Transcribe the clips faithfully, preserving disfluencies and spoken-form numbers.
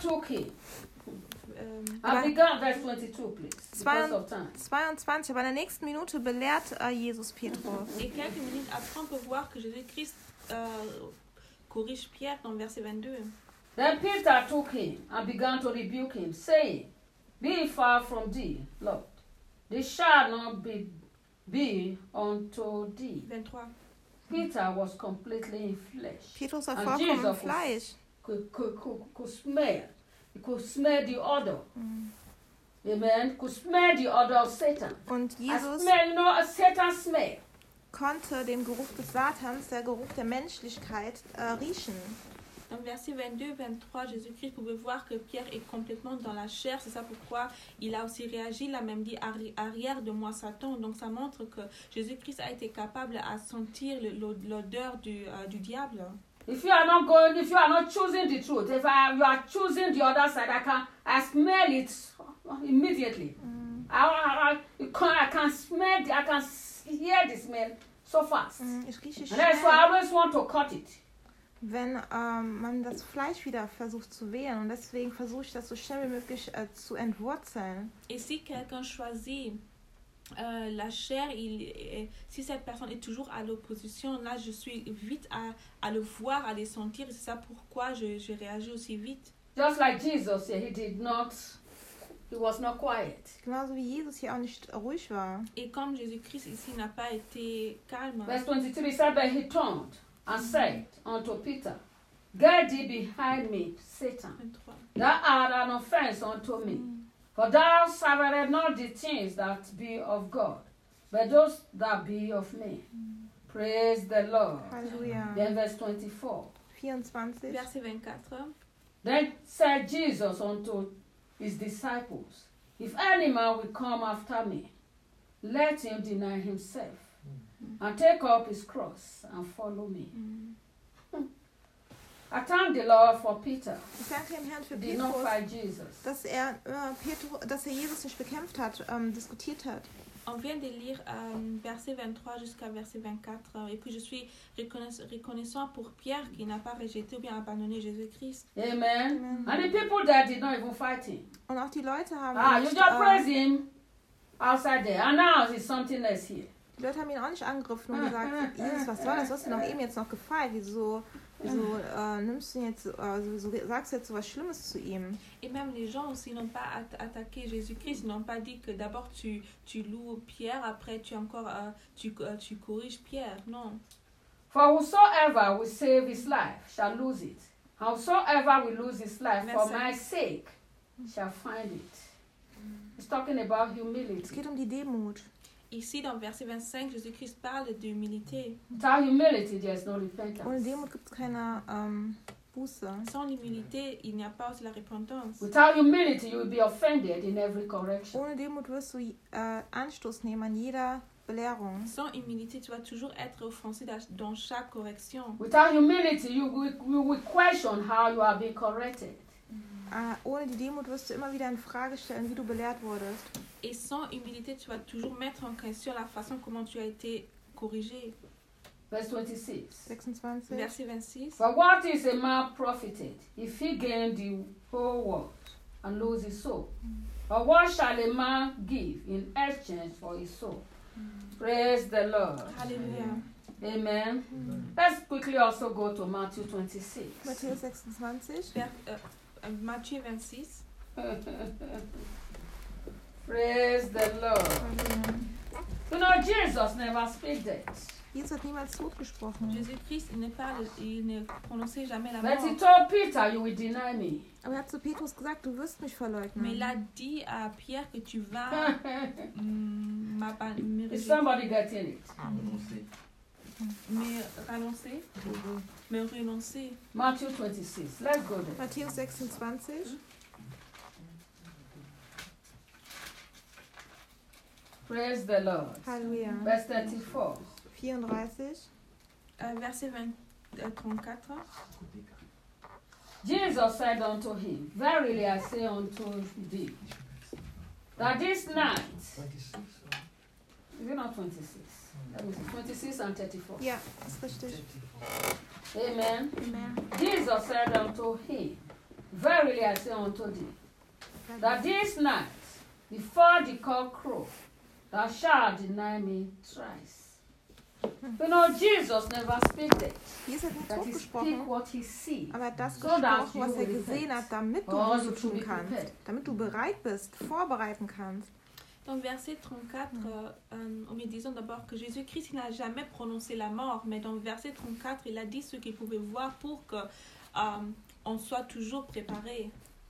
took him. Ähm, I began verse twenty-two, please, because of time. zweiundzwanzig, aber in der nächsten Minute belehrt äh, Jesus Petrus. Et quelques minutes après, on peut voir que Jésus-Christ euh, corrige Pierre dans verset vingt-deux. Then Peter took him and began to rebuke him, saying, Be far from thee, Lord. This shall not be, be unto thee. vingt-trois. Peter was completely in flesh. Petrus war And vollkommen im Jesus Fleisch. Could, could, could, could smell. He could smell the odor. Amen. Could smell the odor of Satan. Und I Jesus smell, you know, a Satan smell. konnte den Geruch des Satans, der Geruch der Menschlichkeit, äh, riechen. Dans verset vingt-deux vingt-trois, Jésus-Christ pouvait voir que Pierre est complètement dans la chair. C'est ça pourquoi il a aussi réagi. Il a même dit arri- arrière de moi Satan. Donc ça montre que Jésus-Christ a été capable à sentir le- l'odeur du, euh, du diable. If you are not going, if you are not choosing the truth, if I, you are choosing the other side, I can, I smell it immediately. Mm. I, I, I, you can, I can smell, the, I can hear the smell so fast. Mm, Ich rieche And that's why I schnell, always want to cut it. wenn ähm, man das Fleisch wieder versucht zu wehren. Und deswegen versuche ich das so schnell wie möglich äh, zu entwurzeln. Et si quelqu'un choisit euh, la chair, il, euh, si cette personne est toujours à l'opposition, là je suis vite à, à le voir, à les sentir. Et c'est ça pourquoi je, je réagis aussi vite. Just like Jesus here, he did not, he was not quiet. Genauso wie Jesus hier auch nicht ruhig war. Et comme Jésus-Christ ici n'a pas été calme. Verse twenty-three said, But he turned and said unto Peter, Get thee behind me, Satan. vingt-trois. Thou art an offense unto me. For thou savourest not the things that be of God, but those that be of me. Praise the Lord. Halleluja. Then verse twenty-four. vierundzwanzig. Verset vingt-quatre. Then said Jesus unto his disciples, If any man will come after me, let him deny himself, and take up his cross and follow me. I thank the Lord for Peter. Ich danke dem Herrn für He did not Petrus, fight Jesus. dass er, äh, Petru, dass er Jesus nicht bekämpft hat, ähm, diskutiert hat. On vient de lire euh, verset vingt-trois jusqu'à verset vingt-quatre. Et puis je suis reconnaissant, reconnaissant pour Pierre qui n'a pas rejeté ou bien abandonné Jésus-Christ. Amen. And the people that did not even fight him. Und auch die Leute haben Ah, you nicht, just praise äh, him outside there. And now it's something else here. die Leute haben ihn auch nicht angegriffen und gesagt, Jesus, was soll das? Du hast ihn doch eben jetzt noch gefeiert. Wieso, wieso äh, nimmst du ihn jetzt, äh, wieso sagst du jetzt so was Schlimmes zu ihm? Et même les gens aussi n'ont pas at- attaqué Jésus-Christ, ils n'ont pas dit que d'abord tu, tu loues Pierre, après tu encore euh, tu, euh, tu corriges Pierre. Non. For whosoever will save his life shall lose it. Whosoever will lose his life for Merci. my sake shall find it. It's talking about Es humility. geht um die Demut. Ici dans verset vingt-cinq, Jésus-Christ parle d'humilité. Without humility, there's no Ohne repentance. Demut gibt es keine ähm, Buße. Sans l'humilité, il n'y a pas aussi la repentance. Without humility, you will be offended in every correction. Ohne Demut wirst du äh, Anstoß nehmen an jeder Belehrung. Sans humilité, tu vas toujours être offensé dans- dans chaque correction. Without humility, you will, you will question how you are being corrected. Äh, ohne die Demut wirst du immer wieder in Frage stellen, wie du belehrt wurdest. Et sans humilité, tu vas toujours mettre en question la façon comment tu as été corrigé. Verse twenty-six. sechsundzwanzig. Verset vingt-six. For what is a man profited if he gain the whole world and lose his soul? Or what shall a man give in exchange for his soul? Praise the Lord. Alléluia. Amen. Let's quickly also go to Matthew twenty-six. Matthäus sechsundzwanzig. Ver- euh, euh, Matthieu vingt-six. Praise the Lord. Halleluja. You know, Jesus never speak that. Jesus hat niemals Tod gesprochen. Jésus-Christ, il ne parle, il ne prononçait jamais la But he mort. told Peter, you will deny me. Aber er hat zu Petrus gesagt, du wirst mich Mais verleugnen. il a dit à Pierre que tu vas mm, m'aba- me Is rejeter, somebody getting it? me renoncer, me renoncer. Matthew twenty-six. Let's go there. Matthäus sechsundzwanzig. Praise the Lord. Halleluja. Verse thirty-four. vierunddreißig. Euh, verset vingt, euh, trente-quatre. Jesus said unto him, Verily I say unto thee, that this night, is it not twenty-six? Let me see, twenty-six and thirty-four. Ja, ist richtig. Amen. Amen. Jesus said unto him, Verily I say unto thee, that this night, before the cock crow, thou shalt deny me thrice. You know, Jesus never speak that. Jesus hat nicht That he speak hochgesprochen, what he sees. aber er hat das So that gesprochen, was you er will gesehen repent. hat, damit du Or Buße you to tun be kannst, prepared. damit du bereit bist, vorbereiten kannst. Donc verset trente-quatre, euh, euh, en me disant d'abord que Jésus-Christ il n'a jamais prononcé la mort, mais dans verset trente-quatre, il a dit ce qu'il pouvait voir pour que euh, on soit toujours préparé.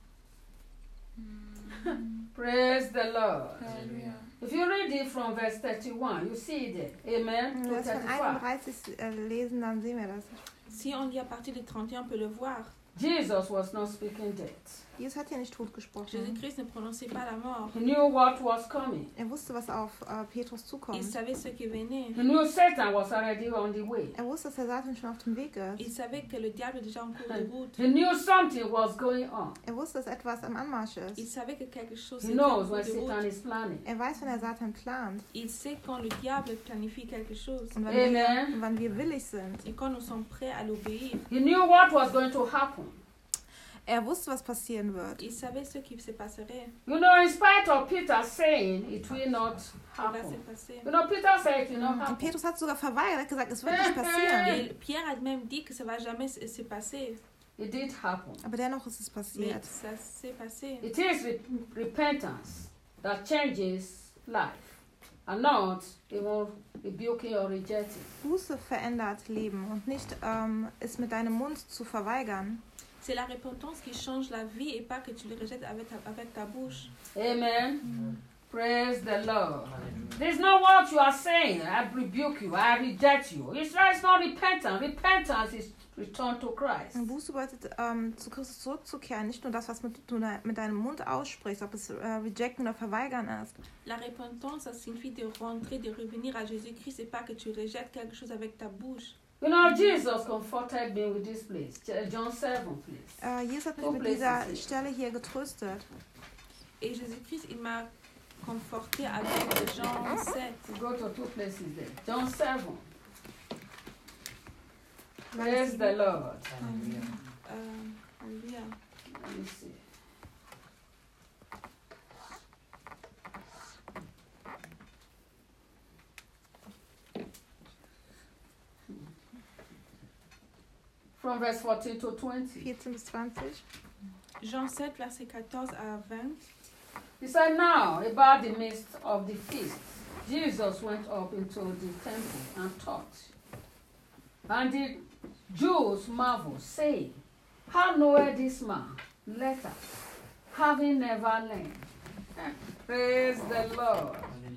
Praise the Lord. Alléluia. If you read it from verse thirty-one, you see it there. Amen. Wenn To wir das von thirty-five. einunddreißig äh, lesen, dann sehen wir das. Si on lit à partir de trente et un, on peut le voir. Jesus was not speaking death. Jesus hat ja nicht tot gesprochen. Jésus-Christ ne prononçait pas la mort. He knew what was coming. Er wusste, was auf äh, Petrus Il zukommt. savait ce qui venait. He knew Satan was already on the way. Er wusste, dass der Satan schon auf dem Weg Il ist. savait que le diable est déjà en cours de route. He knew something was going on. Er wusste, dass etwas am Anmarsch Il ist. savait que quelque chose He était en knows cours when de Satan route. is planning. Er weiß, wenn der Satan plant Il sait quand le diable planifie quelque chose. und wann, wir, Amen. und wann wir willig sind. Et quand nous sommes prêts à l'obéir. He knew what was going to happen. Er wusste, was passieren wird. Il savait ce qui se passerait. You know, in spite of Peter saying it will not Ce qui va se happen. passer. You know, Peter said it will not Und happen. Petrus hat sogar verweigert, er hat gesagt, es wird nicht passieren. Et Pierre a même dit que ça va jamais se se passer. It did happen. Aber dennoch ist es Mais passiert. ça s'est passé. It is re- repentance that changes life, and not even rebuking or rejecting. Buße verändert Leben und nicht ähm, es mit deinem Mund zu verweigern. C'est la repentance qui change la vie et pas que tu le rejettes avec ta, avec ta bouche. Amen. Praise the Lord. This is not what you are saying. I rebuke you. I reject you. It's, it's not repentance. Repentance is return to Christ. Und Buße bedeutet, ähm, zu Christus zurückzukehren, nicht nur das, was mit, du de- mit deinem Mund aussprichst, ob es äh, rejecten oder verweigern ist. La repentance, ça signifie de rentrer, de revenir à Jésus-Christ et pas que tu rejettes quelque chose avec ta bouche. You know, Jesus comforted me with this place. John seven, please. Äh, Jesus hat mich Wo mit places dieser it? Stelle hier getröstet. Et Jésus-Christ, il m'a conforté avec Jean sept. We go to two places there. John seven. Praise the Lord. Euh, Alléluia. Let me see. From verse fourteen to twenty. vierzehn bis zwanzig. Jean sept, verset quatorze à vingt. He said, now, about the midst of the feast, Jesus went up into the temple and taught. And the Jews marveled, saying, how knoweth this man letters, having never learned? Praise the Lord.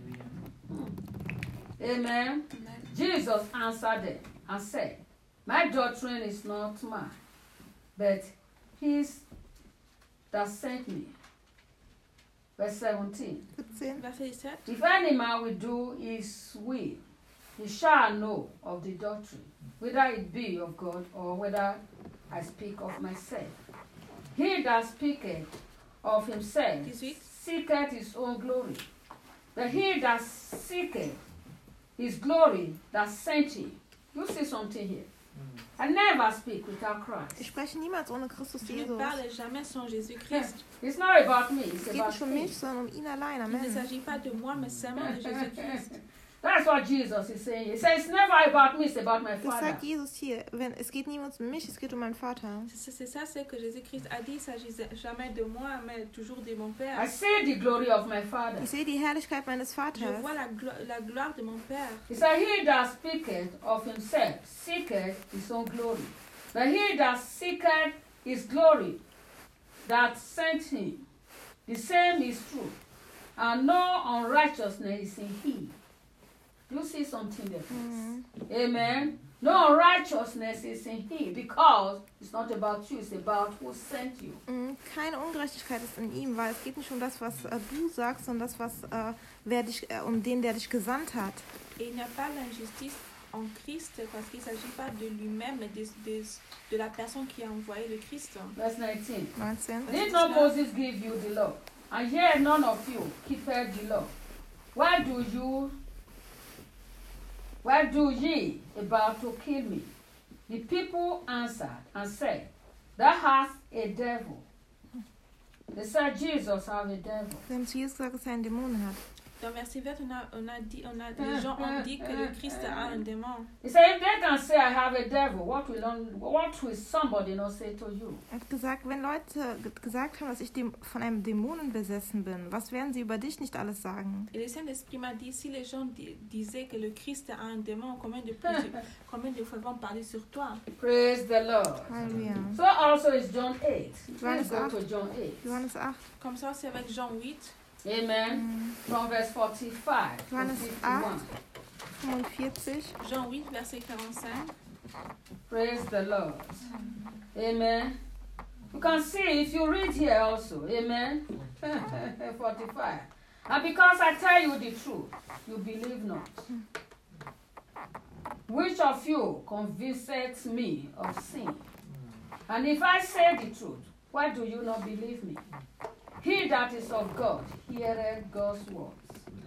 Amen. Jesus answered them and said, my doctrine is not mine, but his that sent me. Verse seventeen. siebzehn. Verset dix-sept. If any man will do his will, he shall know of the doctrine, whether it be of God or whether I speak of myself. He that speaketh of himself dix-huit. seeketh his own glory. But he that seeketh his glory that sent him. You see something here. I never speak without Christ. Ich spreche niemals ohne Christus Je ne Jesus. parle jamais sans Jésus-Christ. It's not about me, it's Es geht about nicht um him. mich, sondern um ihn allein. Il ne Amen. s'agit pas de moi, mais seulement de Jésus-Christ. That's what Jesus is saying. He says, it's never about me, it's about my Das Father. sagt Jesus hier. Wenn, es geht niemals um mich, es geht um meinen Vater. C'est c'est ça ce que Jésus-Christ a dit. Il ne s'agit jamais de moi, mais toujours de mon Père. I see the glory of my Father. Ich sehe die Herrlichkeit meines Je Vaters. vois la, glo la gloire de mon Père. He said, he that speaketh of himself seeketh his own glory. But he that seeketh his glory that sent him, the same is true, and no unrighteousness is in him. You see something there, please? Mhm. Amen. No unrighteousness is in him, because it's not about you, it's about who sent you. Mhm. Keine Ungerechtigkeit ist in ihm, weil es geht nicht um das, was äh, du sagst, sondern das, was äh, wer dich, äh, um den, der dich gesandt hat. Et il n'y a pas l'injustice en Christ parce qu'il ne s'agit pas de lui-même, mais de, de, de la personne qui a envoyé le Christ. Verse nineteen. neunzehn. Did not Moses give you the law? And yet none of you keepeth the law. Why do you, why do ye about to kill me? The people answered and said, thou hast a devil. They said Jesus had a devil. Sie haben zu Jesus gesagt, dass er einen Dämon hat. Dans verset vingt, on a, on a dit, on a, les gens ont dit que le Christ a un démon. He said, if they can say I have a devil, what will, on, what will somebody not say to you? Er hat gesagt, wenn Leute g- gesagt haben, dass ich dem, von einem Dämonen besessen bin, was werden sie über dich nicht alles sagen? Et le Saint-Esprit m'a dit, si les gens di- disaient que le Christ a un démon, combien de, plus, combien de fois vont parler sur toi? Praise the Lord. Halleluja. So also is John eight. Let's Johannes go acht. to John eight. Johannes acht. Comme ça, c'est avec Jean huit. Amen. From verse forty-five to Johannes fifty-one. fünfundvierzig. Jean huit, verset quarante-cinq. Praise the Lord. Amen. You can see if you read here also. Amen. forty-five. And because I tell you the truth, you believe not. Which of you convinces me of sin? And if I say the truth, why do you not believe me? He that is of God heareth God's words.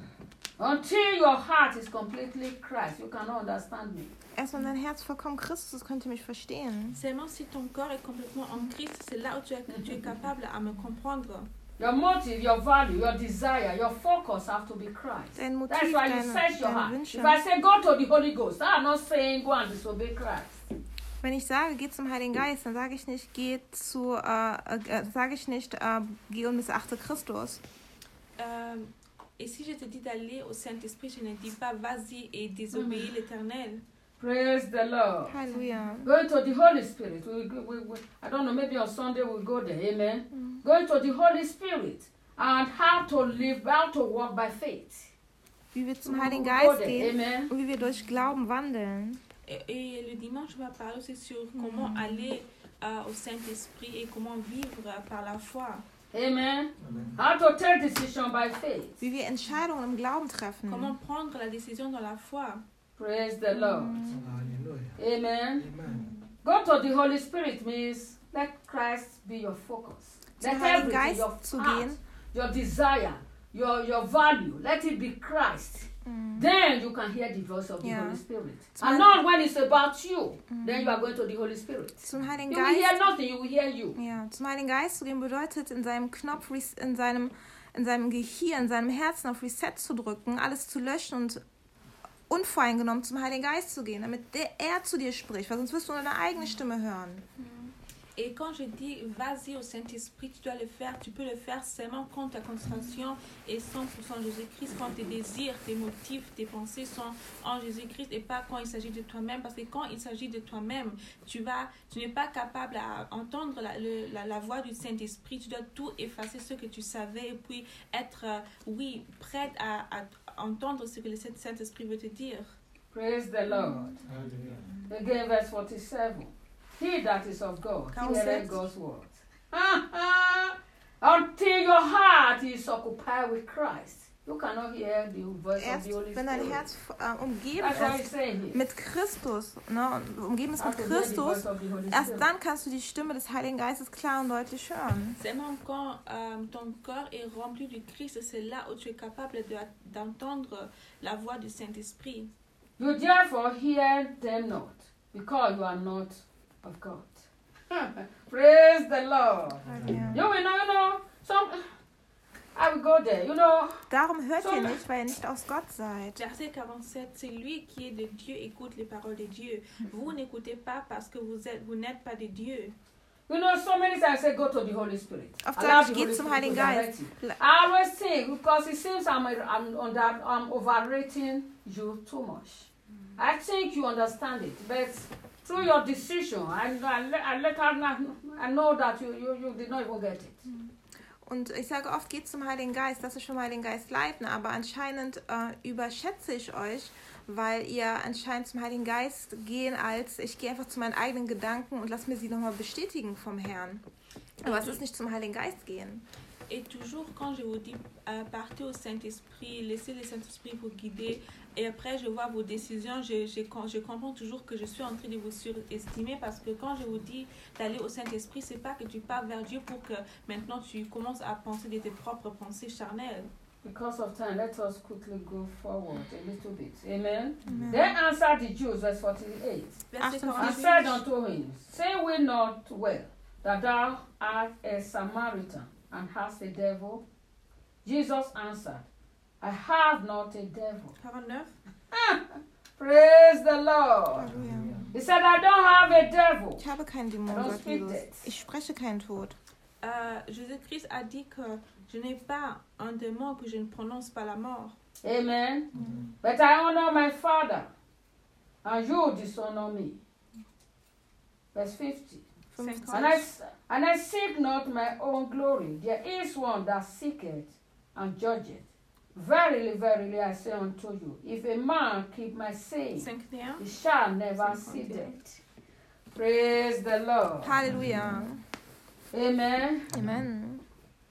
Until your heart is completely Christ, you cannot understand me. Erst wenn dein Herz vollkommen Christus ist, könnt ihr mich verstehen. Seulement si ton corps est complètement en Christ, c'est là où tu es, tu es capable à me comprendre. Your motive, your value, your desire, your focus have to be Christ. Dein Motiv, That's why you deine, search your deine heart. Wünsche. If I say go to the Holy Ghost, I'm not saying go and disobey Christ. Wenn ich sage, geh zum Heiligen Geist, dann sage ich nicht, geh zu, äh, äh, sage ich nicht, äh, geh und missachte Christus. Euh, et si je te dis d'aller au Saint-Esprit, je ne dis pas vas-y et désobéis l'Éternel. Praise the Lord. Halleluja. Going to the Holy Spirit. We, we, we, I don't know, maybe on Sunday we'll go there. Amen. Mm. Going to the Holy Spirit and how to live, how to walk by faith. Wie wir zum We'll Heiligen go Geist there. gehen Amen. und wie wir durch Glauben wandeln. Et, et le dimanche, on va parler aussi sur comment aller euh, au Saint-Esprit et comment vivre euh, par la foi. Amen. How to take decision by faith. Wie wir Entscheidungen im Glauben treffen. Comment prendre la décision dans la foi. Praise the Lord. Hallelujah. Amen. Amen. Go to the Holy Spirit means let Christ be your focus. Let Zum Heiligen everything, Geist your zu heart, gehen. your desire, your, your value, let it be Christ. Mm. Then you can hear the voice of the Yeah. Holy Spirit. Zum And Heil- not when it's about you. Then you are going to the Holy Spirit. Zum Heiligen You will hear Geist. nothing, you will hear you. Ja, zum Heiligen Geist zu gehen bedeutet, in seinem Knopf, res- in seinem, in seinem Gehirn, in seinem Herzen auf Reset zu drücken, alles zu löschen und unvoreingenommen zum Heiligen Geist zu gehen, damit der, er zu dir spricht, weil sonst wirst du nur deine eigene Stimme hören. Et quand je dis vas-y au Saint-Esprit, tu dois le faire, tu peux le faire seulement quand ta concentration est cent pour cent Jésus-Christ, quand tes désirs, tes motifs, tes pensées sont en Jésus-Christ et pas quand il s'agit de toi-même. Parce que quand il s'agit de toi-même, tu vas, tu n'es pas capable à entendre la, le, la, la voix du Saint-Esprit. Tu dois tout effacer ce que tu savais et puis être, euh, oui, prête à, à entendre ce que le Saint-Esprit veut te dire. Praise the Lord. Hallelujah. Again, verse forty-seven. He that is of God, Counsel. heareth God's word. Until your heart is occupied with Christ, you cannot hear the voice Erst of the Holy wenn dein Spirit. Herz äh, umgeben That's what he's ist saying here. mit Christus, ne, und umgeben ist How mit to hear the Christus, voice of the Holy erst Spirit. dann kannst du die Stimme des Heiligen Geistes klar und deutlich hören. Seulement quand euh, ton corps est rempli du Christ, c'est là où tu es capable de, d'entendre la voix du Saint-Esprit. You therefore hear them not, because you are not of God. Praise the Lord. Ja. You will know, you know, some, I will go there, you know, Darum hört So- ihr nicht, weil ihr nicht aus Gott seid. Verset quarante-sept, c'est lui qui est de Dieu, écoute les paroles de Dieu. Vous n'écoutez pas parce que vous, êtes, vous n'êtes pas de Dieu. you know, so many times I say go to the Holy Spirit. Oft Allow sage ich, the geh Holy zum Spirit Heiligen to direct Geist. you. I always think, because it seems I'm, I'm, under, I'm overrating you too much. I think you understand it, but through your decision, I, I, let- I, let her know, I know that you, you, you did not even get it. Und ich sage oft, geht zum Heiligen Geist, lasst euch vom Heiligen Geist leiten, aber anscheinend äh, überschätze ich euch, weil ihr anscheinend zum Heiligen Geist gehen als, ich gehe einfach zu meinen eigenen Gedanken und lass mir sie nochmal bestätigen vom Herrn. Aber es ist nicht zum Heiligen Geist gehen. Et toujours quand je vous dis euh, partez au Saint-Esprit, laissez le Saint-Esprit vous guider, et après je vois vos décisions, je, je, je comprends toujours que je suis en train de vous surestimer, parce que quand je vous dis d'aller au Saint-Esprit, c'est pas que tu pars vers Dieu pour que maintenant tu commences à penser de tes propres pensées charnelles. Because of time, let us quickly go forward a little bit. Amen. Amen. Then answered the Jews, verse forty-eight. Verset Achtundvierzig. And quarante-huit. said unto him, Say we not well that thou art a Samaritan, and has a devil? Jesus answered, I have not a devil. quarante-neuf. Praise the Lord. Halleluja. He said, I don't have a devil. Ich habe keinen Dämon, Don't sagt speak Jesus. this. Ich spreche keinen Tod. Euh, Jésus-Christ a dit que je n'ai pas un démon, que je ne prononce pas la mort. Amen. But I honor my Father, and you dishonor me. Verse fifty. fünfzig. And I, and I seek not my own glory. There is one that seeketh and judgeth. Verily, verily, I say unto you, if a man keep my saying, cinquante et un. he shall never see death. Praise the Lord. Halleluja. Amen. Amen.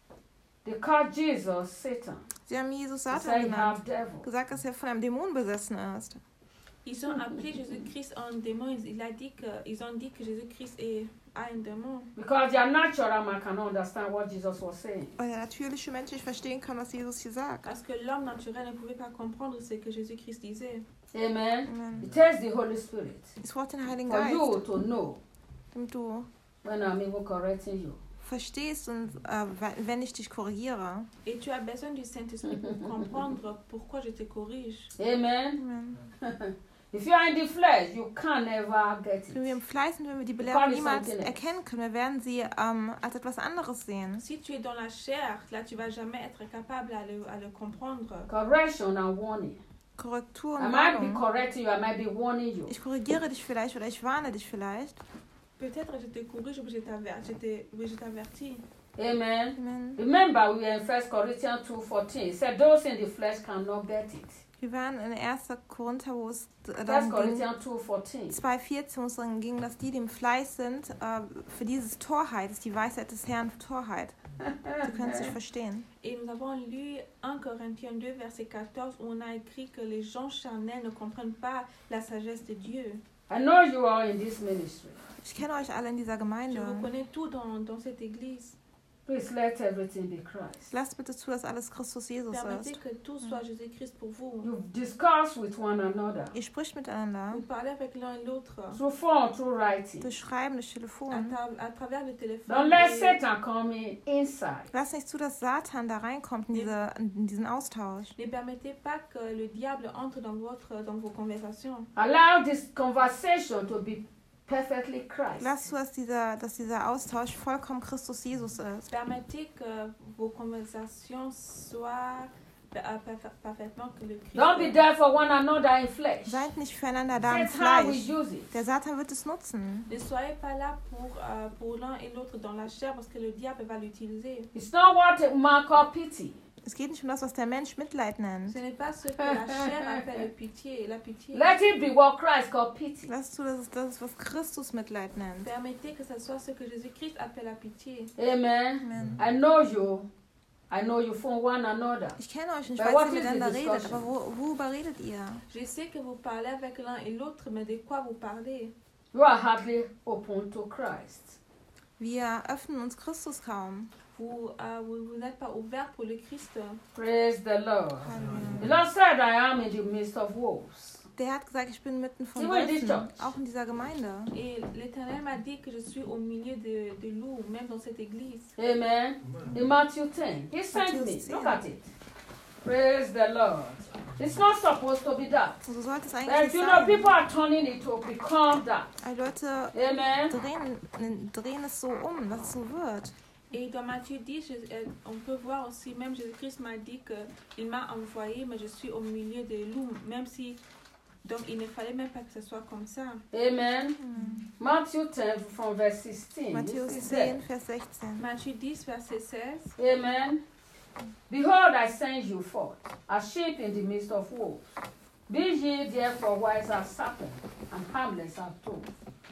They called Jesus Satan. Sie haben Jesus They Satan said he genannt. have devil. Gesagt, dass er von einem Dämon besessen ist. Ils ont appelé Jésus-Christ un démon. Il a dit que, ils ont dit que Jésus-Christ est, a un démon. Because their natural man cannot understand what Jesus was saying. Weil der natürliche Mensch nicht verstehen kann, was Jesus hier sagt. Parce que l'homme naturel ne pouvait pas comprendre ce que Jésus-Christ disait. Amen. Amen. It takes the Holy Spirit Es braucht den Heiligen for you Geist, to know damit du when I'm even correcting you. verstehst und äh, wenn ich dich korrigiere. Et tu as besoin du Saint-Esprit pour comprendre pourquoi je te corrige. Amen. Amen. If you are in the flesh, you can never get Wenn wir it. im Fleisch sind, wenn wir die Call Belehrung it niemals something else. erkennen können, wir werden sie ähm, als etwas anderes sehen. Si tu es dans la chair, là tu vas jamais être capable à le, à le comprendre. Correction and warning. Korrektur I und might be Warnung. correcting you, I might be warning you. Ich korrigiere dich vielleicht oder ich warne dich vielleicht. Peut-être je te corrige ou je t'aver- je te- oui, je t'avertis. Amen. Amen. Remember, we were in First Corinthians two fourteen. It said those in the flesh cannot get it. Wir waren in erster Korinther, wo es First darum ging, Corinthians two fourteen. zwei vierzehn, wo es darum ging, dass die, die im Fleisch sind, äh, für dieses Torheit, ist die Weisheit des Herrn Torheit. Du kannst nicht verstehen. Et nous avons lu un Corinthiens deux, verset quatorze, où on a écrit que les gens charnels ne comprennent pas la sagesse de Dieu. I know you are in this ministry. Ich kenne euch alle in dieser Je Gemeinde. vous connais tout dans, dans cette église. Please let everything be Christ. Lasst bitte zu, dass alles Christus Jesus Permettez ist. que tout soit Jésus-Christ pour vous. You discuss with one another Ihr spricht miteinander. Vous parlez avec l'un et l'autre through phone, through writing. Durch Schreiben, durch à, Telefon. ta- à travers le téléphone. Don't let Et Satan come in inside. Lasst nicht zu, dass Satan da reinkommt in, diese, in diesen Austausch. ne permettez pas que le diable entre dans, votre, dans vos conversations. Allow this conversation to be perfectly Christ. Lasst zu, dass dieser, dass dieser Austausch vollkommen Christus Jesus ist. Permettez que vos conversations soient pa- euh, parfa- parfaitement que le Christ. Don't be there for one another in flesh. Seid nicht füreinander da im That's how we Fleisch. use it. Der Satan wird es nutzen. Ne soyez pas là pour, euh, pour l'un et l'autre dans la chair parce que le diable va l'utiliser. It's not what a man call pity. Es geht nicht um das, was der Mensch Mitleid nennt. Ce n'est pas ce que la chair appelle pitié, la pitié. Let it be what Christ called pity. Lasst zu, dass es das ist, was Christus Mitleid nennt. Permettez que ce soit ce que Jésus-Christ appelle la pitié. Amen. Amen. I know you. I know you from one another. Ich kenne euch nicht, But weil what ihr is the miteinander redet, discussion? aber wo, worüber redet ihr? Je sais que vous parlez avec l'un et l'autre, mais de quoi vous parlez? You are hardly open to Christ. Wir öffnen uns Christus kaum. Vous, euh, vous, vous n'êtes pas ouvert pour le Christ. Praise the Lord. Halleluja. The Lord said, I am in the midst of wolves. Der hat gesagt, ich bin mitten von Sie wollen die Wölfen, Church. auch in dieser Gemeinde. Et l'Éternel m'a dit que je suis au milieu de, de loups, même dans cette église. Amen. In Matthew ten. He sent me. Matthew ten. Look at it. Praise the Lord. It's not supposed to be that. So sollte es But eigentlich you nicht know, sein. people are turning it to become that. Die Leute Amen. drehen, drehen es so um, dass es so wird. Et dans Matthieu dix, je- euh, on peut voir aussi, même Jésus-Christ m'a dit qu'il m'a envoyé, mais je suis au milieu des loups, même si... Donc il ne fallait même pas que ce soit comme ça. Amen. Matthew ten from verse sixteen. Matthäus This is there. zehn, Vers sechzehn. Matthieu dix, verset seize. Amen. Behold, I send you forth, as sheep in the midst of wolves. Be ye therefore wise as serpents, and harmless as doves.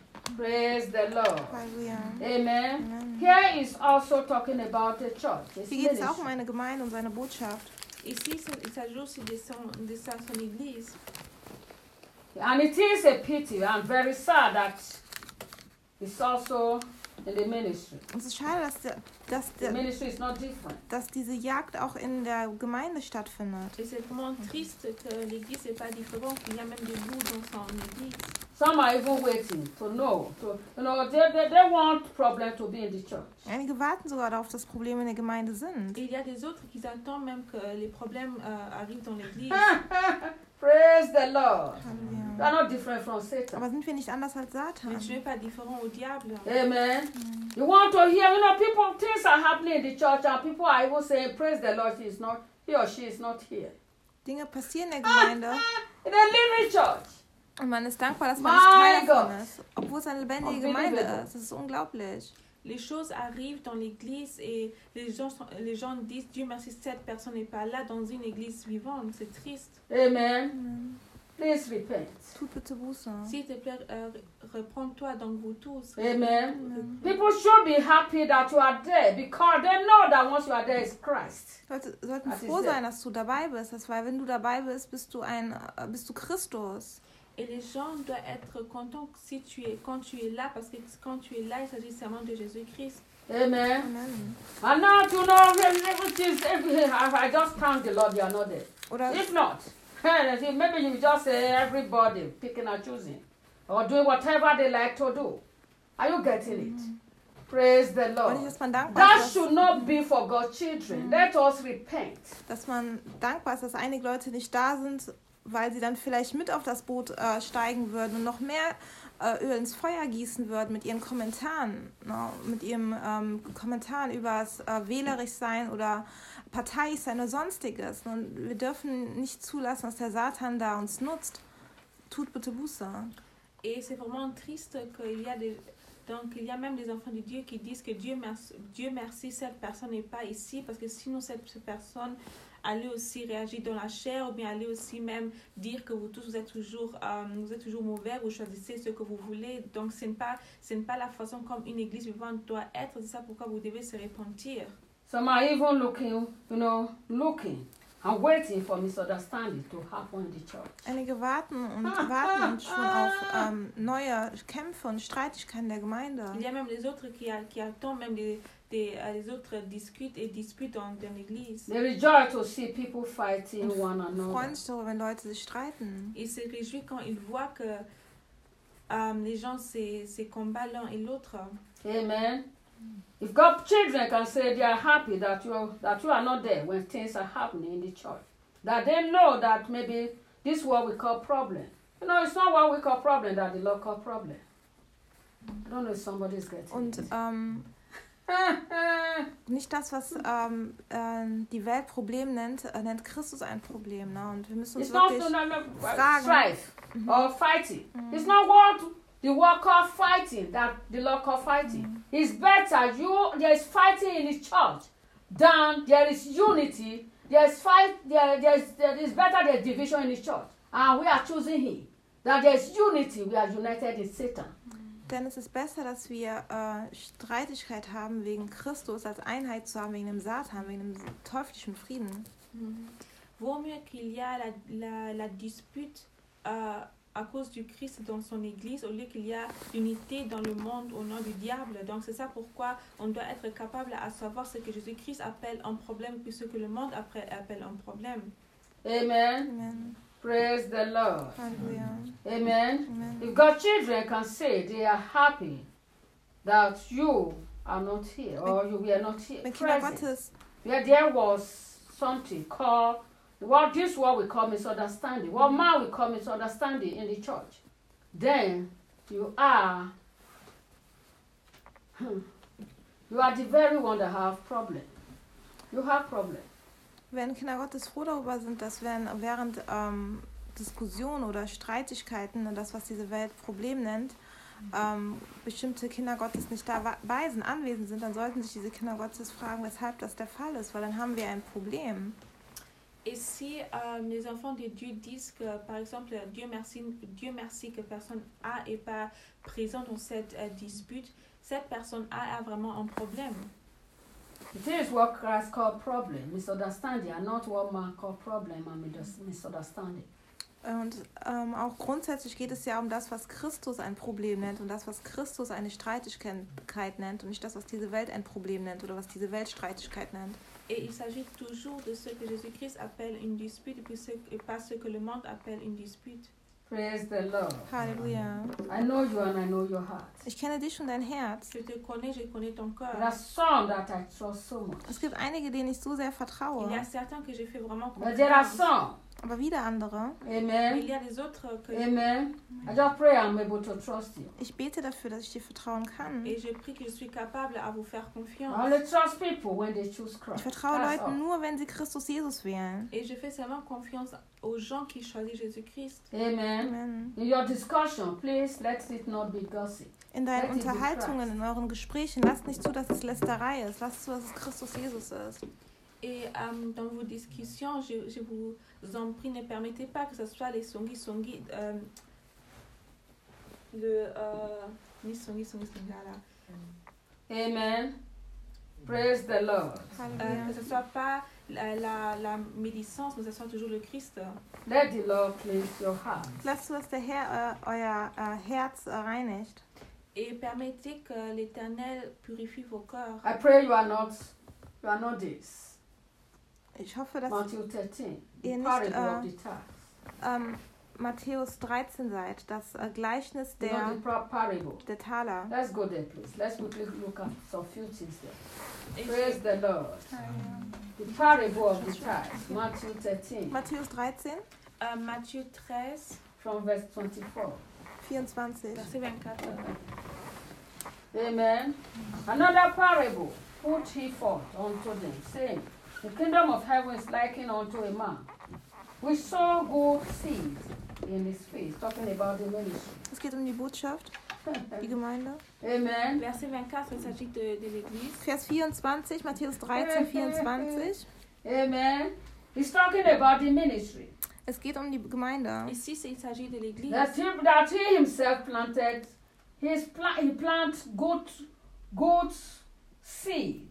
Praise the Lord. Halleluja. Amen. Amen. Here is also talking about the church. It's Hier geht es auch um ministry. eine Gemeinde und seine Botschaft. Ici, c'est- il s'agit aussi de son, de sa- son église. And it is a pity. I'm very sad that it's also in the ministry. Und es ist schade, dass, der, dass, The der, ministry is not different. dass diese Jagd auch in der Gemeinde stattfindet. Et c'est vraiment triste que l'église n'est pas différente, qu'il y a même des loups dans son église. Some are even waiting to know. To, you know, they, they, they want problem to be in the church. Einige warten sogar darauf, dass Probleme in der Gemeinde sind. Et il y a des autres qui attendent même que les problèmes euh, arrivent dans l'église. Praise the Lord. Halleluja. They are not different from Satan. Aber sind wir nicht anders als Satan? Mais tu n'es pas différent au diable. Amen. You want to hear, you know, people, things are happening in the church and people are even saying, praise the Lord, she is not, he or she is not here. Dinge passieren in der Gemeinde In a living church. und man ist dankbar, dass man My nicht Teil davon God. ist, obwohl es eine lebendige Unbelievable. Gemeinde ist. Das ist unglaublich. Les choses arrivent dans l'église et les gens, sont- les gens disent Dieu merci, cette personne n'est pas là dans une église vivante. C'est triste. Amen. Please repent. Tut bitte Buße. S'il te plaît, euh, reprends-toi donc vous tous. Amen. People should be happy that you are there because they know that once you are there is Christ. Leute sollten Das ist froh der- sein, dass du dabei bist. Das, weil wenn du dabei bist, bist du ein, äh, bist du Christus. Et les gens doivent être contents si tu es, quand tu es là, parce que quand tu es là, il s'agit seulement de Jésus-Christ. Amen. Amen. And now you know, if it is, if if I just thank the Lord, you are not there. Oder If not, maybe you just say everybody picking and choosing or doing whatever they like to do. Are you getting it? Praise the und nicht, Lord. dass man dankbar That ist, should not be for God's children. Let us repent. dass, dass man dankbar ist, dass einige Leute nicht da sind, weil sie dann vielleicht mit auf das Boot äh, steigen würden und noch mehr äh, Öl ins Feuer gießen würden mit ihren Kommentaren, ne? Mit ihren ähm, Kommentaren über das äh, wählerisch sein oder parteiisch sein oder sonstiges. Und wir dürfen nicht zulassen, dass der Satan da uns nutzt. Tut bitte Buße. Et c'est vraiment triste qu'il y a des... Donc, il y a même des enfants de Dieu qui disent que Dieu merci, Dieu merci, cette personne n'est pas ici, parce que sinon cette personne allait aussi réagir dans la chair, ou bien allait aussi même dire que vous tous, vous êtes toujours, euh, vous êtes toujours mauvais, vous choisissez ce que vous voulez. Donc, ce n'est pas, ce n'est pas la façon comme une église vivante doit être. C'est ça pourquoi vous devez se repentir. Some are even looking, you know, looking and waiting for misunderstanding to happen in the church. Einige warten und warten schon auf ähm, neue Kämpfe und Streitigkeiten der Gemeinde. Il y a même les autres qui, a- qui attendent même des, des, euh, les autres discutent et disputent dans, dans l'église. They rejoice to see people fighting one Freuen another. sich darüber, wenn Leute sich streiten. Il se réjouit quand il voit que euh, les gens se, se combattent l'un et l'autre. Amen. If God's children can say they are happy that you that you are not there when things are happening in the church, that they know that maybe this is what we call problem. You know, it's not what we call problem that the Lord call problem. I don't know if somebody's getting Und it. ähm, nicht das, was ähm, äh, die Welt Problem nennt, äh, nennt Christus ein Problem. Ne? Und wir müssen uns It's not wirklich... no, no, no, fragen. strife or fighting. It's not what the word called fighting that the Lord called fighting. It's better you there is fighting in the church than there is unity. There is fight. There, there is there is better there's division in the church, and we are choosing Him. That there is unity. We are united in Satan. Denn es ist besser, dass wir äh, Streitigkeit haben wegen Christus, als Einheit zu haben wegen dem Satan, wegen dem teuflischen Frieden. Vaut mieux qu'il y a la, la, la dispute euh, à cause du Christ dans son église au lieu qu'il y a l'unité dans le monde au nom du diable. Donc c'est ça pourquoi on doit être capable à savoir ce que Jésus-Christ appelle un problème puis ce que le monde après appelle un problème. Amen. Amen. Praise the Lord. Halleluja. Amen. Amen. If God's children can say they are happy that you are not here or you were not here Wenn Kinder present, Gottes, where there was something called what this is what we call misunderstanding, what man we call misunderstanding in the church, then you are hmm, you are the very one that have problem. You have problem. wenn Kinder Gottes froh darüber sind, dass wenn während ähm, Diskussionen oder Streitigkeiten, das was diese Welt Problem nennt, ähm, bestimmte Kinder Gottes nicht dabei sind, anwesend sind, dann sollten sich diese Kinder Gottes fragen, weshalb das der Fall ist, weil dann haben wir ein Problem. Et si euh, les enfants de Dieu disent que, par exemple, Dieu merci, Dieu merci que personne A n'est pas présent dans cette euh, dispute, cette personne A a vraiment un problème. It is what Christ called problem, misunderstanding, and not what man called problem and mis- misunderstanding. Und ähm, auch grundsätzlich geht es ja um das, was Christus ein Problem nennt und das, was Christus eine Streitigkeit nennt und nicht das, was diese Welt ein Problem nennt oder was diese Welt Streitigkeit nennt. Et il s'agit toujours de ce que Jésus-Christ appelle une dispute et, puis ce, et pas ce que le monde appelle une dispute. Praise the Lord. Halleluja. I know you and I know your heart. Ich kenne dich und dein Herz. Je te connais, je connais ton There cœur. are some that I trust so much. Es gibt einige, denen ich so sehr Il vertraue. y a certains que j'ai fait vraiment But there are confiance. some. Aber wieder andere. Mais il Amen. y a des autres que je... Amen. I just pray I'm able to trust you. Ich bete dafür, dass ich dir vertrauen kann. Et je prie que je suis capable à vous faire I confiance. only trust people when they choose Ich Christ. vertraue That's Leuten all. nur, wenn sie Christus Jesus wählen. Et je fais seulement confiance aux gens qui choisissent Jésus-Christ. Amen. Amen. In your discussion, please let it not be gossip. In deinen Let it be Unterhaltungen, Christ. in euren Gesprächen, lasst nicht zu, dass es Lästerei ist. Lasst zu, dass es Christus Jesus ist. Et euh, dans vos discussions, je, je vous en prie, ne permettez pas que ce soit les songi songi, euh, le euh, ni songi songi songi là, Amen. Praise the Lord. euh, Halleluja. que ce soit pas la, la, la médisance, mais que ce soit toujours le Christ. Let the Lord cleanse your heart. Lasst zu, dass der Herr äh, euer äh, Herz äh, reinigt. Et permettez que l'Éternel purifie vos cœurs. I pray you are not you are not this. Ich hoffe, dass Matthew thirteen. The Ihr nicht, parable äh, of the tax. ähm, Matthäus dreizehn seid, das äh, Gleichnis You know der, the par- parable. der Taler. Let's go there, please. Let's quickly look at some few things there. Et Praise je- the Lord. The parable of the tax. Matthew thirteen, Matthäus dreizehn, euh, Matthieu treize, from verse twenty-four. vierundzwanzig. verset vingt-quatre. Amen. Another parable put he forth unto them, saying, The kingdom of heaven is likened unto a man which saw good seed in his face. Talking about the ministry. Es geht um die Botschaft, die Gemeinde. Amen. Verset vingt-quatre, il s'agit de, de l'Église. Vers vierundzwanzig, Matthäus dreizehn, vierundzwanzig. Amen. He's talking about the ministry. Es geht um die Gemeinde. Ici, c'est- il s'agit de l'Église. That he, that he himself planted, his pla- he plant good, good seed.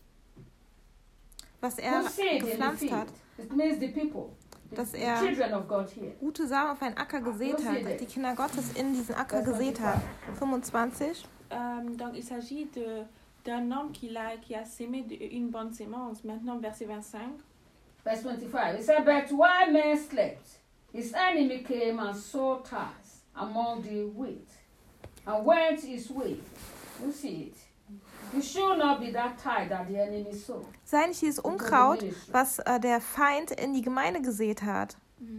Was er Good seed in the gepflanzt field. hat, It means the people, the dass er children of God here. gute Samen auf einen Acker gesät hat, dass die Kinder Gottes in diesen Acker gesät hat. fünfundzwanzig. Euh, donc, il s'agit de- d'un homme qui a, qui a sémé de- une bonne sémence. Maintenant, verset vingt-cinq. Verse twenty-five. It said, But while men slept, his enemy came and sowed tares among the wheat, and went his way. You see it. You should not be that tired that the enemy sowed. Sei nicht dieses Unkraut, was äh, der Feind in die Gemeinde gesät hat.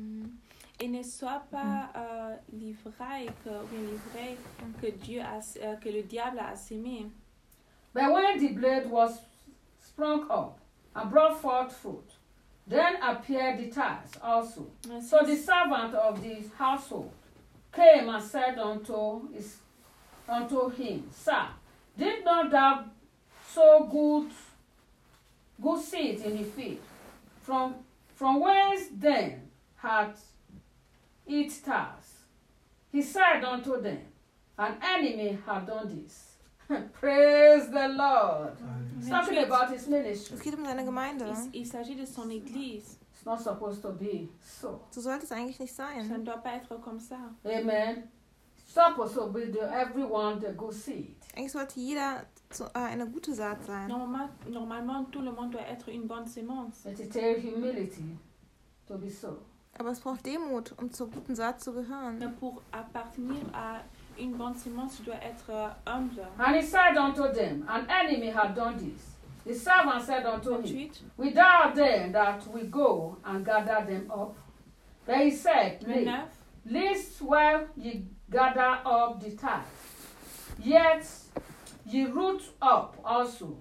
Et ne sois pas euh, l'ivraie que, ou bien l'ivraie que, Dieu a, euh, que le diable a sémé. But when the blade was sprung up and brought forth fruit, then appeared the tares also. So the servant of the household came and said unto, his, unto him, Sir, did not thou sow good, good seed in the field? From, from whence then had it tares? He said unto them, An enemy had done this. Praise the Lord. He's talking about his ministry. Es geht um seine Gemeinde. Il, il s'agit de son Église. It's not supposed to be so. So sollte es eigentlich nicht Ça ne sein. doit pas être comme ça. Amen. It's supposed to be the, everyone the good seed. Eigentlich sollte jeder zu, äh, eine gute Saat sein. Normalement, normalement, tout le monde doit être une bonne sémence. But it takes humility to be so. Aber es braucht Demut, um zur guten Saat zu gehören. Mais pour appartenir à une bonne sémence, tu dois être euh, humble. And he said unto them, An enemy had done this. The servant said unto him, vingt-huit. Without then that we go and gather them up. But he said, Nay, vingt-neuf. lest while ye gather up the tares, yet ye root up also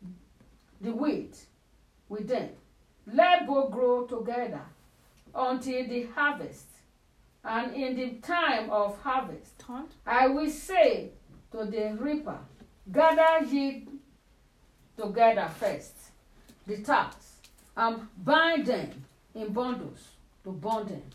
the wheat with them. Let both grow together until the harvest. And in the time of harvest, trente. I will say to the reaper, Gather ye together first the tares, and bind them in bundles to burn them.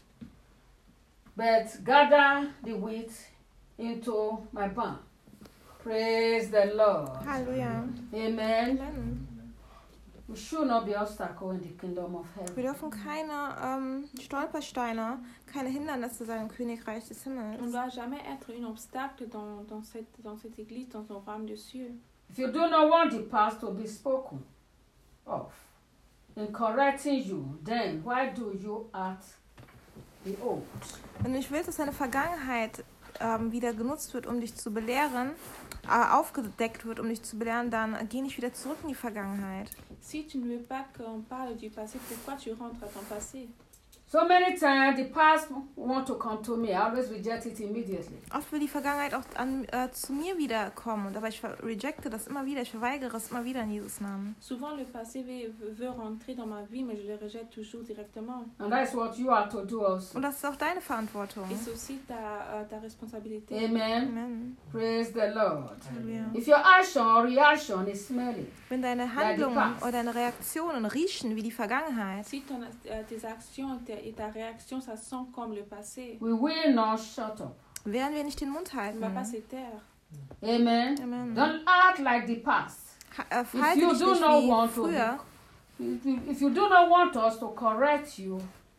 But gather the wheat into my barn. Praise the Lord. Halleluja. Amen. Amen. We should not be obstacle in the kingdom of Wir heaven. dürfen keine ähm, Stolpersteine, keine Hindernisse sein im Königreich des On ne Himmels. doit jamais être un obstacle dans, dans, cette, dans cette église, dans son royaume de cieux. If you do not want the past to be spoken of in correcting you, then why do you act the old. Wenn du nicht willst, dass deine Vergangenheit ähm, wieder genutzt wird, um dich zu belehren, äh, aufgedeckt wird, um dich zu belehren, dann geh nicht wieder zurück in die Vergangenheit. Si tu ne veux pas qu'on parle du passé, pourquoi tu rentres à ton passé? So many times the past want to come to me. I always reject it immediately. Oft will die Vergangenheit auch an, äh, zu mir wiederkommen, und aber ich ver- rejecte das immer wieder, ich verweigere es immer wieder in Jesus' Namen. Souvent, le passé veut, veut rentrer dans ma vie, mais je le rejette toujours directement. And that's what you are to do also. Und das ist auch deine Verantwortung. Et c'est aussi ta, euh, ta responsabilité. Amen. Amen. Praise the Lord. Halleluja. If your action or reaction is smelly, Wenn deine Handlungen oder deine Reaktionen riechen wie die Vergangenheit, Si ton, euh, tes actions tes- et ta réaction, ça sent comme le passé, we will not shut up. werden wir nicht den Mund tu ne halten. vas pas se taire. Amen. Amen. Don't act like the past. Ha- äh, If Verhalte you dich do nicht not wie want to, früher. if you, if you do not want us to correct you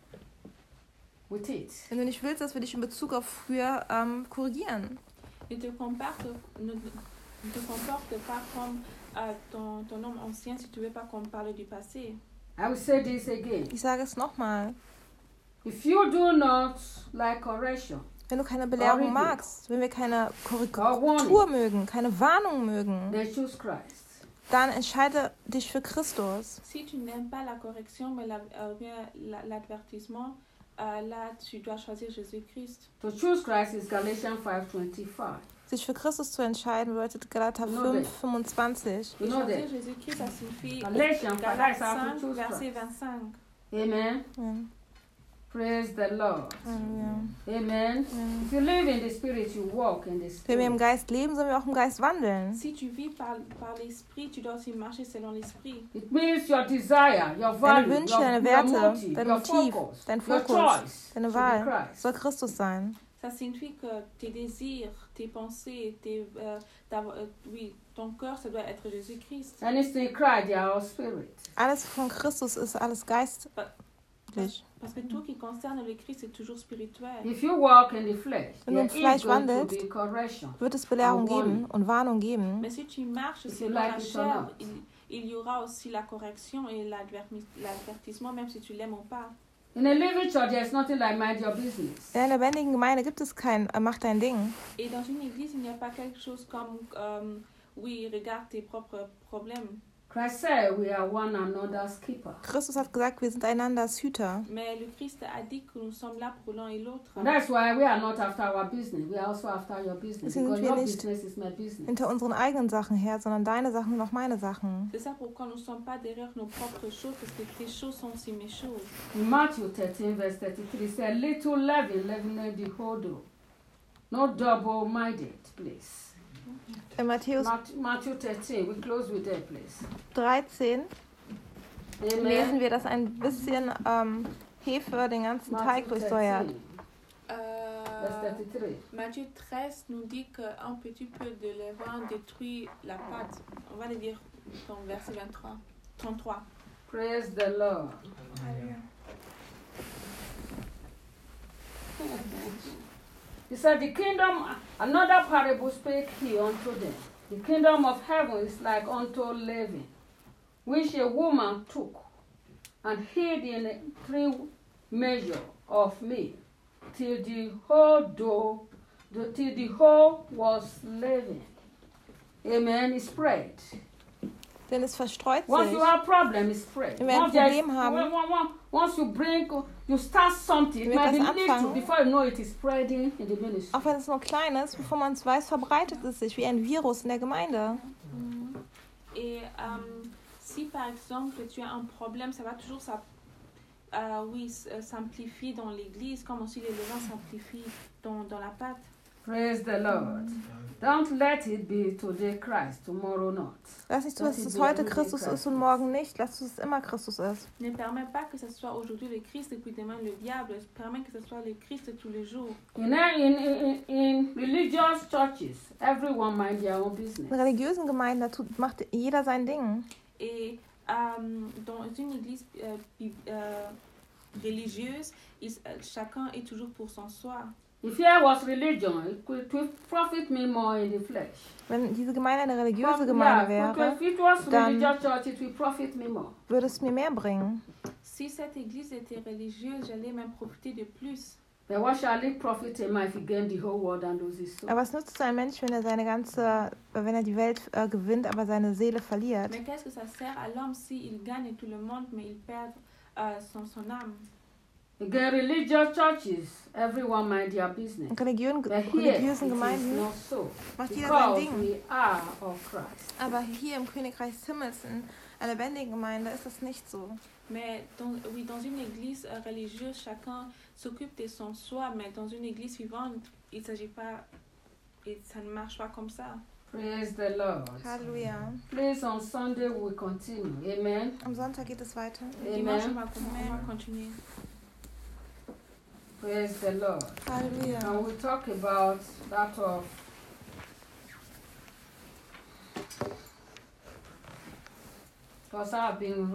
with it, Wenn du nicht willst, dass wir dich in Bezug auf früher ähm, korrigieren. Ne te comporte, ne, ne te comporte pas comme euh, ton, ton homme ancien si tu ne veux pas qu'on parle du passé. I will say this again. Ich sage es nochmal. If you do not like correction, Wenn du keine Belehrung Korrigier. magst, wenn wir keine or Korrektur warning, mögen, keine Warnung mögen, then choose Christ. dann entscheide dich für Christus. Si tu n'aimes pas la correction, mais la, euh, bien la- l'avertissement, euh, là, tu dois choisir Jésus-Christ. To choose Christ is Galatians five twenty-five. Sich für Christus zu entscheiden bedeutet Galater Genau fünf das. fünfundzwanzig. You know Choisir that. Jésus-Christ, ça signifie Galatians five, that's Galates how to cinq, choose verset Christ. vingt-cinq. Amen. Amen. Praise the Lord. Halleluja. Amen. Amen. If you live in the Spirit, you walk in the Wenn wir im Spirit. Geist leben, sollen wir auch im Geist wandeln. Si tu vis par, par l'esprit, tu dois aussi marcher selon l'esprit. It means your desire, your Deine value, Wünsche, your, deine your Werte, motive, dein your Motiv, focus, dein your Fokus, choice deine should be Wahl Christ. soll Christus sein. Ça signifie que tes désirs, tes pensées, tes, euh, ta- euh, oui, ton cœur, ça doit être Jésus-Christ. Anything in Christ, they are all spirit. Alles von Christus ist alles geistlich. Parce que tout qui concerne le Christ est toujours spirituel. If you walk in the flesh, Wenn du im there Fleisch is going to wandelst, be correction. Wird es Belehrung Or warning. geben und Warnung geben. Mais si tu marches If you selon like la it or chair, not. il, il y aura aussi la correction et l'advermi- l'avertissement, même si tu l'aimes ou pas. In a living church, there's nothing like mind your business. In einer lebendigen Gemeinde gibt es kein äh, Mach dein Ding. Et dans une église, il n'y a pas quelque chose comme, euh, oui, regarde tes propres problèmes. Christ said we are one another's keeper. Christus hat gesagt, wir sind einanders Hüter. Mais le Christ a dit que nous sommes là pour l'un et l'autre. And that's why we are not after our business. We are also after your business. Deswegen Because sind wir your nicht business is my business. hinter unseren eigenen Sachen her, sondern deine Sachen sind auch meine Sachen. C'est ça pourquoi nous ne sommes pas derrière nos propres choses, parce que tes choses sont aussi mes choses. In Matthew thirteen, verse thirty-three, it said, little leaven, leaveneth the whole dough. Not double-minded, please. In Matthäus Mat- Matthew thirteen, we close with that, please. dreizehn lesen Amen. wir, dass ein bisschen ähm, Hefe den ganzen Teig Matthew durchsäuert. thirteen, Euh, verse thirty-three. Matthieu treize nous dit qu'un petit peu de levain détruit la pâte. On va le dire dans verset vingt-trois, trente-trois. Praise the Lord. He said, the kingdom, another parable spake he unto them. The kingdom of heaven is like unto leaven, which a woman took and hid in a three measure of meal, till the whole dough, the, till the whole was leavened. Amen. It spread. Denn es verstreut Once sich. you have problem, it spread. Wenn wir ein Once, there's- Problem haben- when- when- when- once you bring, you start something, it Wenn wir might be etwas little, anfangen- before you know it is spreading in the ministry. Auch wenn es nur klein ist, bevor man es weiß, verbreitet es sich wie ein Virus in der Gemeinde. Et euh, si par exemple tu as un problème, ça va toujours ça, euh, oui, s- euh, s'amplifier dans l'église, comme aussi les levains s'amplifient dans, dans la pâte. Praise the Lord. Don't let it be today Christ, tomorrow not. Lass nicht zu, dass Das es ist heute die Christus Christ. ist und morgen nicht. Lass dass es immer Christus ist. Ne permet pas que ce soit aujourd'hui le Christ et puis demain le diable. Permet que ce soit le Christ tous les jours. In, in, in, in religious churches, everyone mind their own In business. religiösen Gemeinden, da tut, macht jeder sein Ding. Et euh, dans une église euh, bi- euh, religieuse, il- euh, chacun est toujours pour son soi. If here was religion, it could, it would profit me more in the flesh. Wenn diese Gemeinde eine religiöse But, Gemeinde yeah, wäre, if it was dann- religious church, it will profit me more. würde es mir mehr bringen. Si cette église était religieuse, j'allais même profiter de plus. Then what shall it profit him if he gain the whole world and lose his soul? Aber was nutzt es einem Menschen, wenn er seine ganze, wenn er die Welt äh, gewinnt, aber seine Seele verliert? Mais qu'est-ce que ça sert à l'homme s'il gagne tout le monde, mais il perd euh, son, son âme? Again, religious churches, everyone mind their business. In Religion, But here, it religiösen is Gemeinden not so. macht jeder sein Because Ding. we are of Christ. Aber hier im Königreich des Himmels, in einer lebendigen Gemeinde, ist das nicht so. Mais dans, oui, dans une église euh, religieuse, chacun s'occupe de son soi, mais dans une église vivante, il ne s'agit pas, et ça ne marche pas comme ça. Praise the Lord. Halleluja. Please, on Sunday we will continue. Amen. Am Sonntag geht es weiter. Dimanche, on Amen. va, on va continuer. Praise the Lord. Halleluja. And we talk about that of because I've been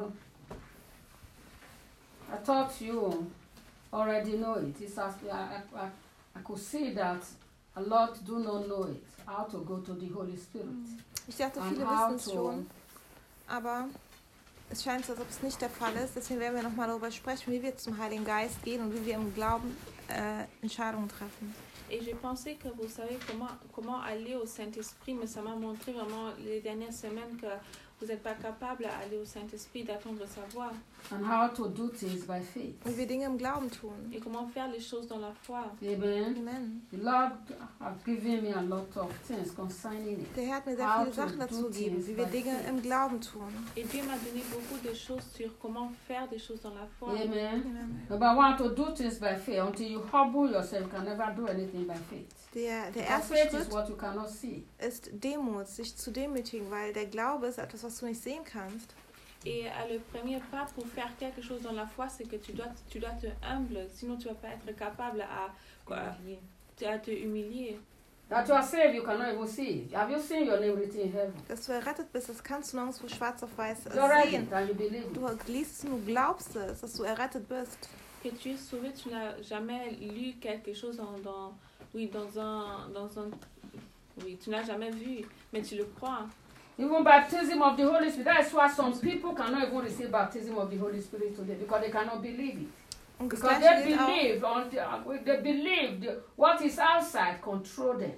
I thought you already know it. It's as, I, I, I could see that a lot do not know it, how to go to the Holy Spirit. Ich dachte, And viele how wissen es to schon, aber es scheint so, als ob es nicht der Fall ist. Deswegen werden wir nochmal darüber sprechen, wie wir zum Heiligen Geist gehen und wie wir im Glauben äh, Entscheidungen treffen. Et j'ai pensé que vous savez comment, comment aller au Saint-Esprit, mais ça m'a montré vraiment les dernières semaines que vous n'êtes pas capable d'aller au Saint-Esprit, d'attendre sa voix. And how to do things by faith. Wie wir Dinge im Glauben tun. Et comment faire les choses dans la foi. Amen. Amen. The Lord has given me a lot of things concerning it. Der Herr hat mir sehr How viele to Sachen dazu do gegeben, things wie wir by Dinge faith. im Glauben tun. Et Dieu m'a donné beaucoup de choses sur comment faire des choses dans la foi. Amen. Amen. But I want to do things by faith. Until you humble yourself, you can never do anything by faith. Der, der Because erste faith is Schritt what you cannot see. ist Demut, sich zu demütigen, weil der Glaube ist etwas, was du nicht sehen kannst. Et euh, le premier pas pour faire quelque chose dans la foi, c'est que tu dois, tu dois te humble, sinon tu ne vas pas être capable à, quoi, à te humilier. That you are saved, you cannot even see it. Have you seen your name written in heaven? Dass du errettet bist, das kannst du nirgendwo schwarz auf weiß You read sehen. it and you believe Du it. liest es und du glaubst es, dass du errettet bist. Que tu es sauvé, tu n'as jamais lu quelque chose dans, dans, oui, dans un, dans un, oui, tu n'as jamais vu, mais tu le crois. Even baptism of the Holy Spirit. That is why some people cannot even receive baptism of the Holy Spirit today because they cannot believe it. Und das Because Gleiche they gilt auch. believe on the, they believe the, what is outside control them.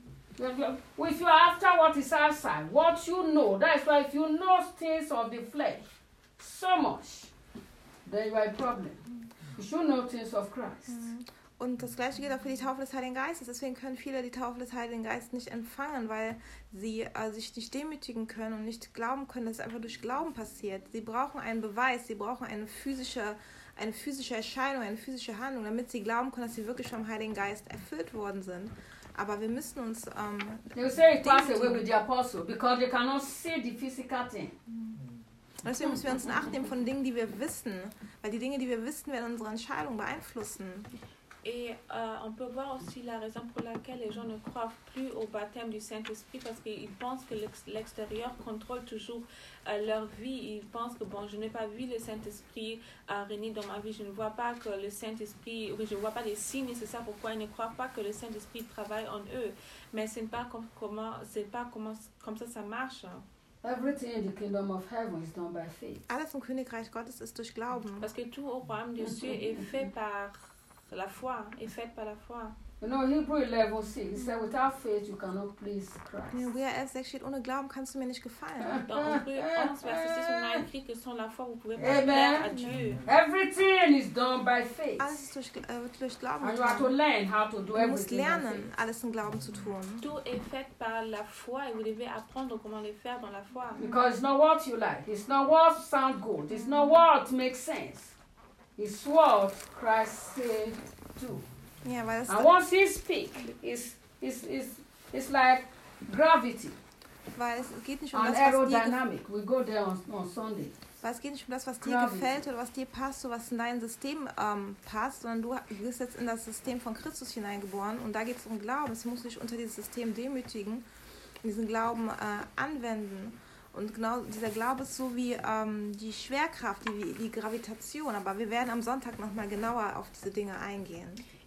If you are after what is outside, what you know, that's why if you know things of the flesh so much, then you are a problem. You should know things of Christ. Und das Gleiche gilt auch für die Taufe des Heiligen Geistes. Deswegen können viele die Taufe des Heiligen Geistes nicht empfangen, weil sie äh, sich nicht demütigen können und nicht glauben können, dass es einfach durch Glauben passiert. Sie brauchen einen Beweis, sie brauchen eine physische, eine physische Erscheinung, eine physische Handlung, damit sie glauben können, dass sie wirklich vom Heiligen Geist erfüllt worden sind. Aber wir müssen uns... Ähm, They will say it passed away with the apostle because they cannot see the physical thing. deswegen müssen wir uns in Acht nehmen von Dingen, die wir wissen, weil die Dinge, die wir wissen, werden unsere Entscheidung beeinflussen. Et euh, on peut voir aussi la raison pour laquelle les gens ne croient plus au baptême du Saint-Esprit, parce qu'ils pensent que l'ex- l'extérieur contrôle toujours euh, leur vie. Ils pensent que bon, je n'ai pas vu le Saint-Esprit euh, régner dans ma vie, je ne vois pas que le Saint-Esprit, oui, je ne vois pas les signes nécessaires, pourquoi ils ne croient pas que le Saint-Esprit travaille en eux. Mais ce n'est pas comme, comment, c'est pas comment, comme ça ça marche. Everything in the kingdom of heaven is done by faith. Alles im Königreich Gottes ist durch Glauben. Parce que tout au royaume des cieux est fait par la foi, est fait par la foi. You know, Hebrew eleven six, it said, without faith you cannot please Christ. In Hebräer elf sechs steht, ohne Glauben kannst du mir nicht gefallen. Dans Hébreux onze, verset six, on a écrit que sans la foi, vous pouvez pas Amen. plaire à Dieu. Everything is done by faith. Alles ist durch, äh, wird durch Glauben And you have to getan. learn how to do Du musst everything by lernen, faith. alles im Glauben zu tun. Tout est fait par la foi et vous devez apprendre comment le faire dans la foi. Because it's not what you like. It's not what sounds good. It's not what makes sense. It's what Christ said to. Ja, weil es, And once he speaks, it's, it's, it's, it's like gravity weil es geht nicht um and das, was dir, ge- aerodynamic. We go there on, on Sunday. weil es geht nicht um das, was dir Gravity. gefällt oder was dir passt oder was in dein System ähm, passt, sondern du du bist jetzt in das System von Christus hineingeboren und da geht es um Glauben. Deswegen musst du dich unter dieses System demütigen und diesen Glauben äh, anwenden. Und genau dieser Glaube ist so wie ähm, die Schwerkraft, die, die Gravitation. Aber wir werden am Sonntag nochmal genauer auf diese Dinge eingehen.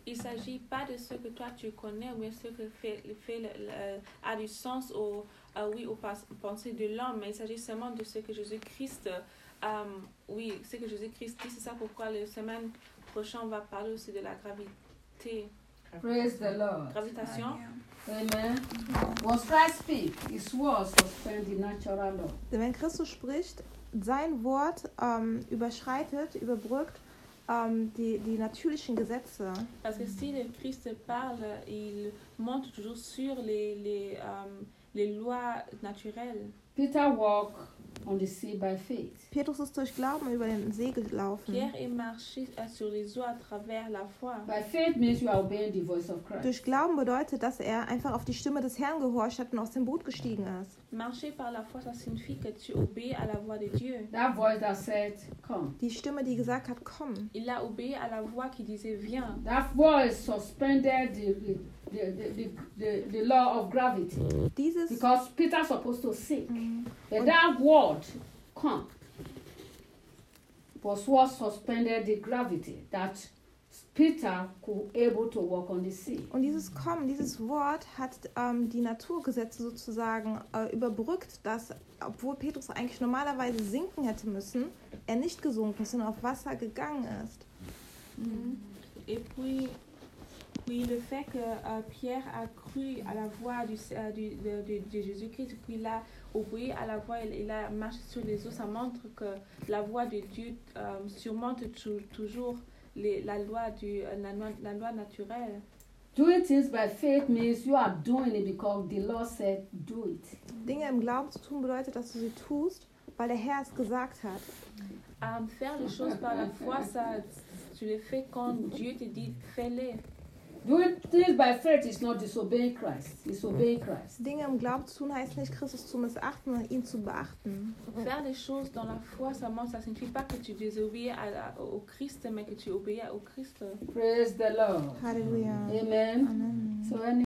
Il ne s'agit pas de ce que toi tu connais ou bien ce que fait, fait le, le, a du sens au, euh, oui, aux pensées de l'homme, mais il s'agit seulement de ce que Jésus-Christ, euh, oui, ce que Jésus-Christ dit. C'est ça pourquoi la semaine prochaine on va parler aussi de la gravité. Praise the Lord. Gravitation. Amen. When Christ speaks, his words suspend the natural law. Denn wenn Christus spricht, sein Wort ähm, überschreitet, überbrückt ähm, die, die natürlichen Gesetze. Parce que si le Christ parle, il monte toujours sur les, les, euh, les lois naturelles. Peter walked on the sea by faith. Petrus ist durch Glauben über den See gelaufen. Pierre est marché sur les eaux à travers la foi. By faith means you are obeying the voice of Christ. Durch Glauben bedeutet, dass er einfach auf die Stimme des Herrn gehorcht hat und aus dem Boot gestiegen ist. Marcher par la foi, ça signifie que tu obéis à la voix de Dieu. That voice that said, come. Die Stimme, die gesagt hat, komm. Il a obéi à la voix qui disait, viens. That voice suspended the, the, the, the, the, the law of gravity. Dieses, Because Peter's supposed to sink. Mhm. But that word, come, was what suspended the gravity that Peter could able to walk on the sea. und dieses Kommen, dieses Wort hat ähm, die Naturgesetze sozusagen äh, überbrückt, dass, obwohl Petrus eigentlich normalerweise sinken hätte müssen, er nicht gesunken ist und auf Wasser gegangen ist. Mhm. Et puis, puis le fait que euh, Pierre a cru à la voix du, euh, du, de, de, de Jésus-Christ, puis il a obéi à la voix, il, il a marché sur les eaux, ça montre que la voix de Dieu euh, surmonte tu, toujours les, la, loi du, la, loi, la loi naturelle. Doing things by faith means you are doing it because the Lord said do it. Dinge im Glauben zu tun bedeutet, dass du sie tust, weil der Herr es gesagt hat. Um, faire les choses par la foi, ça, tu les fais quand Dieu te dit fais-les. Doing things by faith is not disobeying Christ. It's obeying Christ. Dinge im Glauben zu tun heißt nicht, Christus zu missachten, sondern ihn zu beachten. Faire les choses dans la foi, ça ne signifie pas que tu désobéis à la, au Christ, mais que tu obéis au Christ. Praise the Lord. Halleluja. Amen. Amen. So